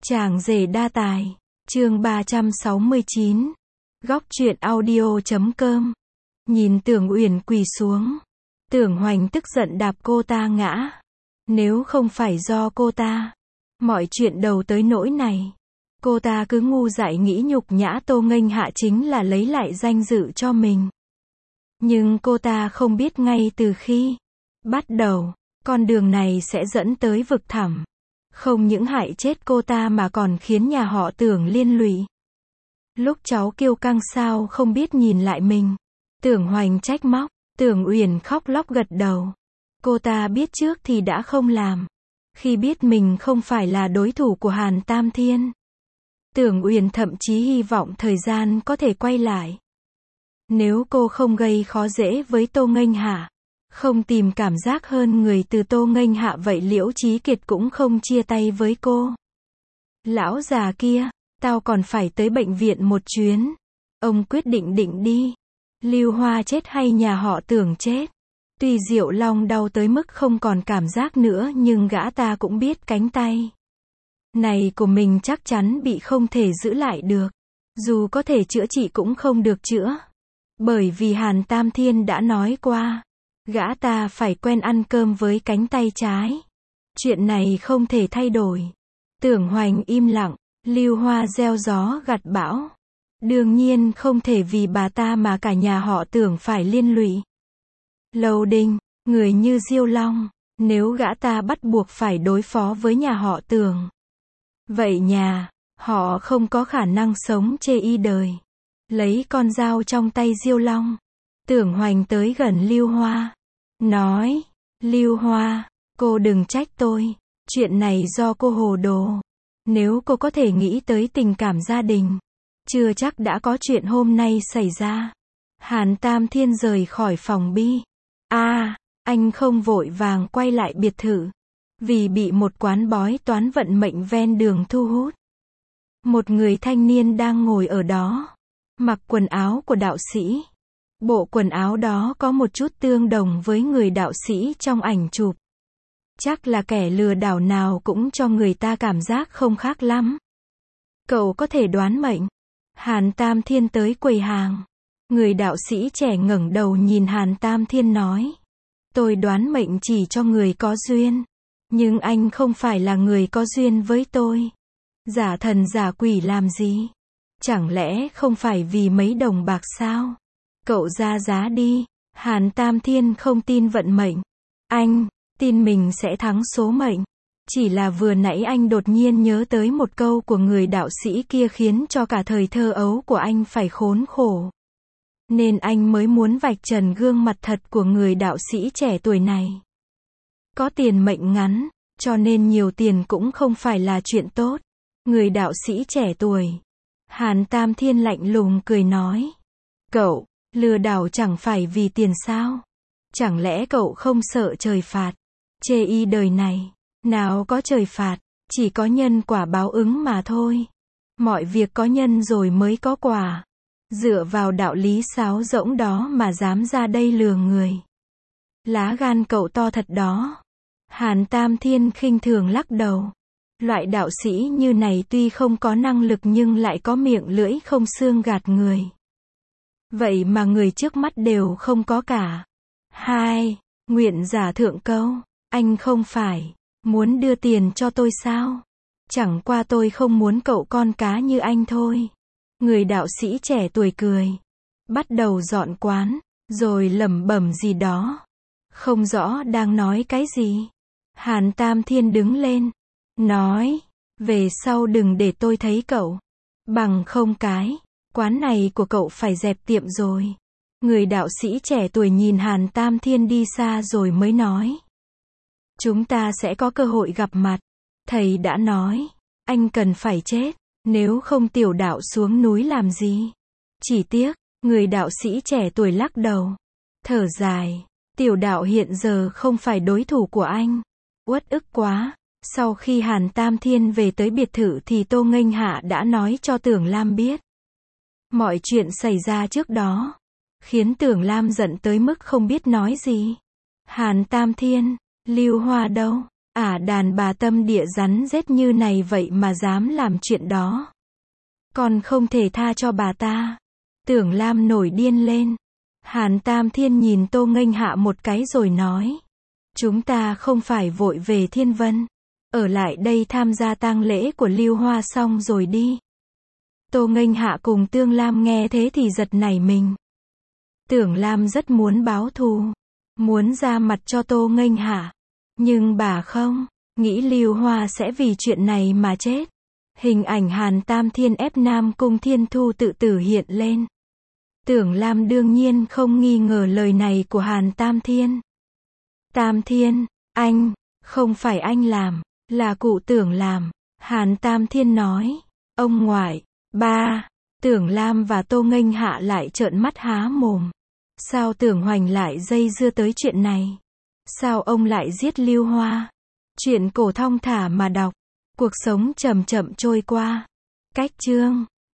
Chàng rể đa tài, chương 369, góc truyện audio.com. Nhìn Tưởng Uyển quỳ xuống, Tưởng Hoành tức giận đạp cô ta ngã. Nếu không phải do cô ta, mọi chuyện đầu tới nỗi này. Cô ta cứ ngu dại nghĩ nhục nhã Tô Nghênh Hạ chính là lấy lại danh dự cho mình. Nhưng cô ta không biết ngay từ khi bắt đầu, con đường này sẽ dẫn tới vực thẳm. Không những hại chết cô ta mà còn khiến nhà họ Tưởng liên lụy. Lúc cháu kiêu căng sao không biết nhìn lại mình. Tưởng Hoành trách móc, Tưởng Uyển khóc lóc gật đầu. Cô ta biết trước thì đã không làm. Khi biết mình không phải là đối thủ của Hàn Tam Thiên, Tưởng Uyển thậm chí hy vọng thời gian có thể quay lại. Nếu cô không gây khó dễ với Tô Nghênh Hạ, không tìm cảm giác hơn người từ Tô Nghênh Hạ vậy Liễu Chí Kiệt cũng không chia tay với cô. Lão già kia, tao còn phải tới bệnh viện một chuyến. Ông quyết định đi. Lưu Hoa chết hay nhà họ Tưởng chết? Tuy Diệu Long đau tới mức không còn cảm giác nữa nhưng gã ta cũng biết cánh tay này của mình chắc chắn bị không thể giữ lại được. Dù có thể chữa trị cũng không được chữa. Bởi vì Hàn Tam Thiên đã nói qua, gã ta phải quen ăn cơm với cánh tay trái. Chuyện này không thể thay đổi. Tưởng Hoành im lặng, Lưu Hoa gieo gió gặt bão. Đương nhiên không thể vì bà ta mà cả nhà họ Tưởng phải liên lụy. Lâu Đinh, người như Diêu Long, nếu gã ta bắt buộc phải đối phó với nhà họ Tưởng, vậy nhà họ không có khả năng sống chê y đời. Lấy con dao trong tay Diêu Long, Tưởng Hoành tới gần Lưu Hoa, nói, Lưu Hoa, cô đừng trách tôi, chuyện này do cô hồ đồ. Nếu cô có thể nghĩ tới tình cảm gia đình, chưa chắc đã có chuyện hôm nay xảy ra. Hàn Tam Thiên rời khỏi phòng bi. Anh không vội vàng quay lại biệt thự, vì bị một quán bói toán vận mệnh ven đường thu hút. Một người thanh niên đang ngồi ở đó, mặc quần áo của đạo sĩ. Bộ quần áo đó có một chút tương đồng với người đạo sĩ trong ảnh chụp. Chắc là kẻ lừa đảo nào cũng cho người ta cảm giác không khác lắm. Cậu có thể đoán mệnh. Hàn Tam Thiên tới quầy hàng. Người đạo sĩ trẻ ngẩng đầu nhìn Hàn Tam Thiên nói, tôi đoán mệnh chỉ cho người có duyên. Nhưng anh không phải là người có duyên với tôi. Giả thần giả quỷ làm gì? Chẳng lẽ không phải vì mấy đồng bạc sao? Cậu ra giá đi. Hàn Tam Thiên không tin vận mệnh. Anh tin mình sẽ thắng số mệnh. Chỉ là vừa nãy anh đột nhiên nhớ tới một câu của người đạo sĩ kia khiến cho cả thời thơ ấu của anh phải khốn khổ. Nên anh mới muốn vạch trần gương mặt thật của người đạo sĩ trẻ tuổi này. Có tiền mệnh ngắn, cho nên nhiều tiền cũng không phải là chuyện tốt. Người đạo sĩ trẻ tuổi. Hàn Tam Thiên lạnh lùng cười nói. Cậu, lừa đảo chẳng phải vì tiền sao? Chẳng lẽ cậu không sợ trời phạt? Chê y đời này, nào có trời phạt, chỉ có nhân quả báo ứng mà thôi. Mọi việc có nhân rồi mới có quả. Dựa vào đạo lý sáo rỗng đó mà dám ra đây lừa người. Lá gan cậu to thật đó. Hàn Tam Thiên khinh thường lắc đầu. Loại đạo sĩ như này tuy không có năng lực nhưng lại có miệng lưỡi không xương gạt người. Vậy mà người trước mắt đều không có cả. Nguyện giả thượng câu. Anh không phải muốn đưa tiền cho tôi sao? Chẳng qua tôi không muốn cậu con cá như anh thôi. Người đạo sĩ trẻ tuổi cười. Bắt đầu dọn quán, rồi lẩm bẩm gì đó. Không rõ đang nói cái gì. Hàn Tam Thiên đứng lên, nói, về sau đừng để tôi thấy cậu. Bằng không quán này của cậu phải dẹp tiệm rồi. Người đạo sĩ trẻ tuổi nhìn Hàn Tam Thiên đi xa rồi mới nói. Chúng ta sẽ có cơ hội gặp mặt. Thầy đã nói, anh cần phải chết. Nếu không tiểu đạo xuống núi làm gì? Chỉ tiếc, người đạo sĩ trẻ tuổi lắc đầu. Thở dài, tiểu đạo hiện giờ không phải đối thủ của anh. Uất ức quá. Sau khi Hàn Tam Thiên về tới biệt thự thì Tô Nghênh Hạ đã nói cho Tưởng Lam biết. Mọi chuyện xảy ra trước đó, khiến Tưởng Lam giận tới mức không biết nói gì. Hàn Tam Thiên, Lưu Hoa đâu? Đàn bà tâm địa rắn rết như này vậy mà dám làm chuyện đó. Con không thể tha cho bà ta. Tưởng Lam nổi điên lên. Hàn Tam Thiên nhìn Tô Nghênh Hạ một cái rồi nói. Chúng ta không phải vội về Thiên Vân. Ở lại đây tham gia tang lễ của Lưu Hoa xong rồi đi. Tô Nghênh Hạ cùng Tương Lam nghe thế thì giật nảy mình. Tưởng Lam rất muốn báo thù. Muốn ra mặt cho Tô Nghênh Hạ. Nhưng bà không. Nghĩ Lưu Hoa sẽ vì chuyện này mà chết. Hình ảnh Hàn Tam Thiên ép Nam Cung Thiên Thu tự tử hiện lên. Tưởng Lam đương nhiên không nghi ngờ lời này của Hàn Tam Thiên. Tam Thiên, anh, không phải anh làm, là cụ Tưởng làm. Hàn Tam Thiên nói. Ông ngoại, ba. Tưởng Lam và Tô Nghênh Hạ lại trợn mắt há mồm. Sao Tưởng Hoành lại dây dưa tới chuyện này? Sao ông lại giết Lưu Hoa? Chuyện cổ thong thả mà đọc. Cuộc sống chậm chậm trôi qua. Cách chương